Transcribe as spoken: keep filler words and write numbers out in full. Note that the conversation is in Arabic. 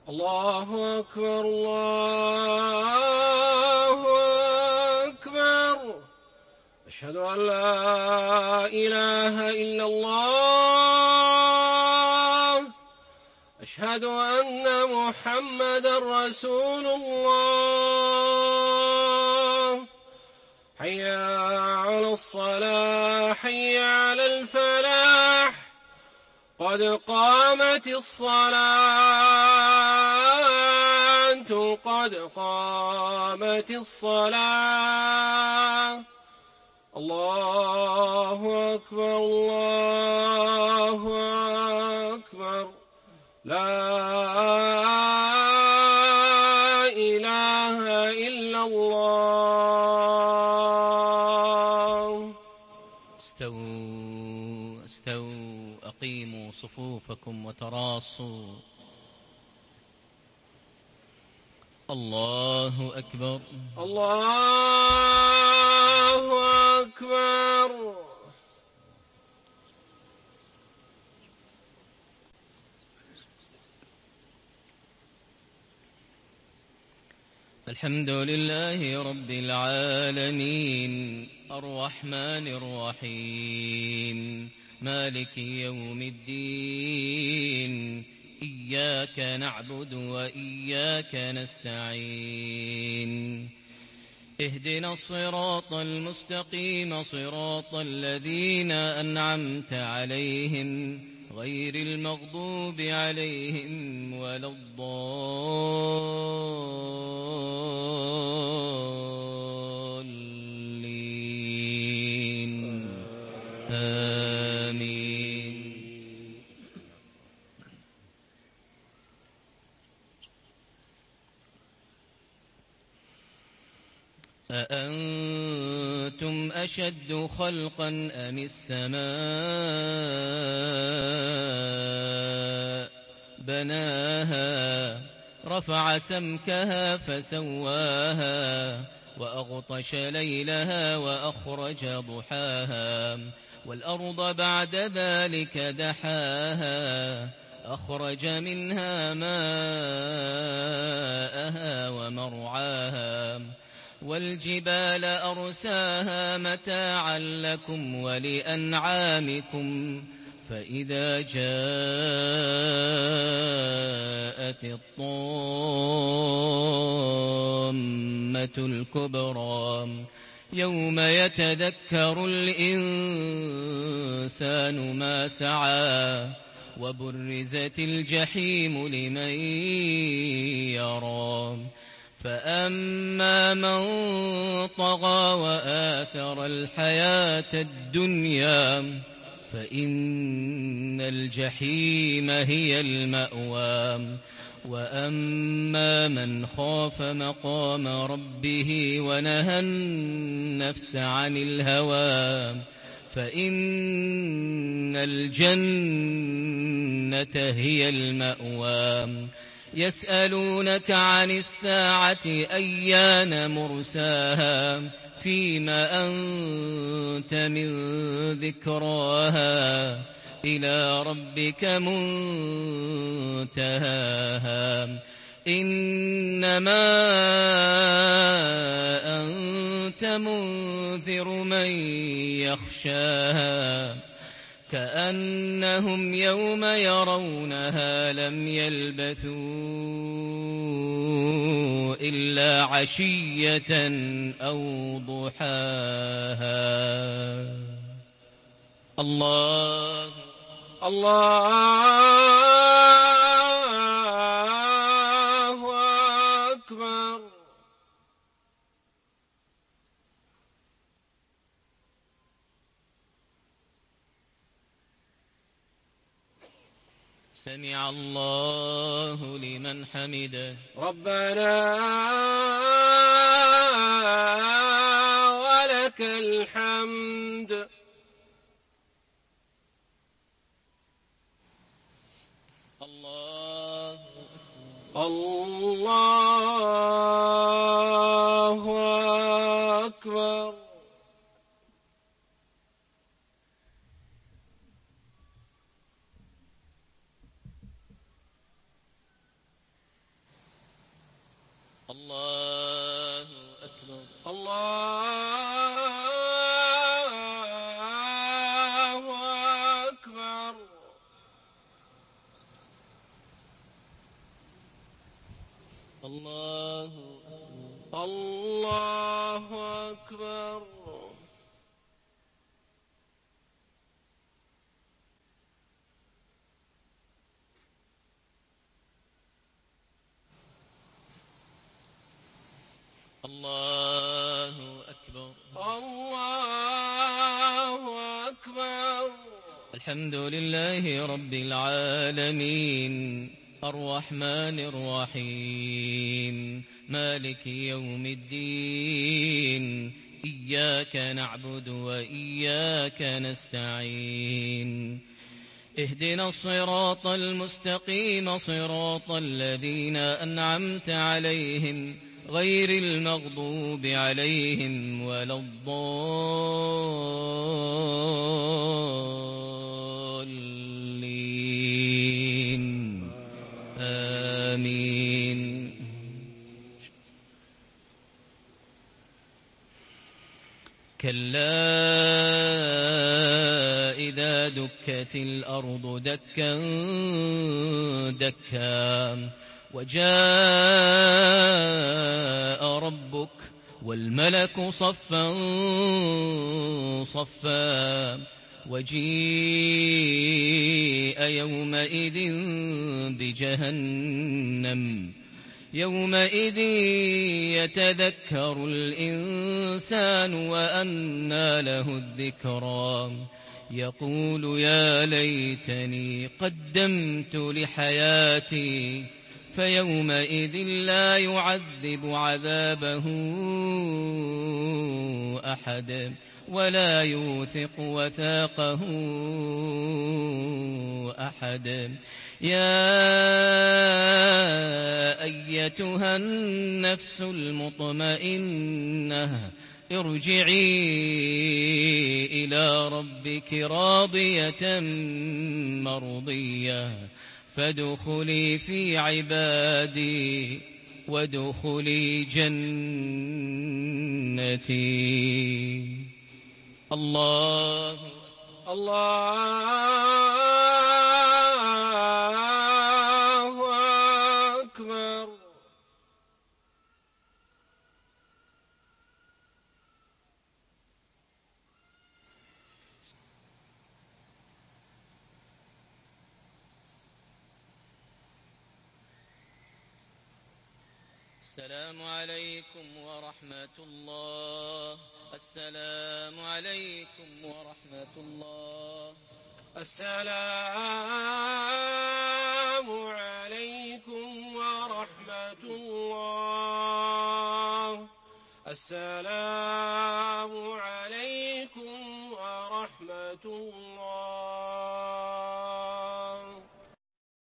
الله أكبر الله أكبر. أشهد أن لا إله إلا الله. أشهد أن محمدا رسول الله. حي على الصلاة حي على الفلاح. قد قامت الصلاة قد قامت الصلاة. الله أكبر الله أكبر. لا إله إلا الله. استووا استووا أقيموا صفوفكم وتراصوا. الله أكبر الله أكبر. الحمد لله رب العالمين الرحمن الرحيم مالك يوم الدين. إياك نعبد وإياك نستعين. اهدنا الصراط المستقيم صراط الذين أنعمت عليهم غير المغضوب عليهم ولا الضالين. آمين. أأنتم أشد خلقا أم السماء بناها رفع سمكها فسواها وأغطش ليلها وأخرج ضحاها والأرض بعد ذلك دحاها أخرج منها ماءها ومرعاها والجبال أرساها متاعا لكم ولأنعامكم فإذا جاءت الطامة الكبرى يوم يتذكر الإنسان ما سعى وبرزت الجحيم لمن يرى فأما من طغى وآثر الحياة الدنيا فإن الجحيم هي المأوى وأما من خاف مقام ربه ونهى النفس عن الهوى فإن الجنة هي المأوى. يسألونك عن الساعة أيان مرساها فيما أنت من ذكراها إلى ربك منتهاها إنما أنت منذر من يخشاها كأنهم يوم يرونها لم يلبثوا إلا عشية أو ضحاها. الله الله أكبر. سمع الله لمن حمده. ربنا ولك الحمد. الله الله أكبر. الله الله أكبر. الله أكبر. الله أكبر. الحمد لله رب العالمين الرحمن الرحيم مالك يوم الدين إياك نعبد وإياك نستعين اهدنا الصراط المستقيم صراط الذين أنعمت عليهم غير المغضوب عليهم ولا الضالين آمين. كلا إذا دكت الأرض دكا دكا وجاء ربك والملك صفا صفا وجيء يومئذ بجهنم يومئذ يتذكر الإنسان وأنى له الذكرى يقول يا ليتني قدمت لحياتي فيومئذ لا يعذب عذابه أحد ولا يوثق وثاقه أحد. يا أيتها النفس المطمئنة ارجعي إلى ربك راضية مرضية فادخلي في عبادي وادخلي جنتي. الله الله أكبر. السلام عليكم ورحمة الله. السلام عليكم ورحمة الله. السلام عليكم ورحمة الله. السلام عليكم ورحمة الله.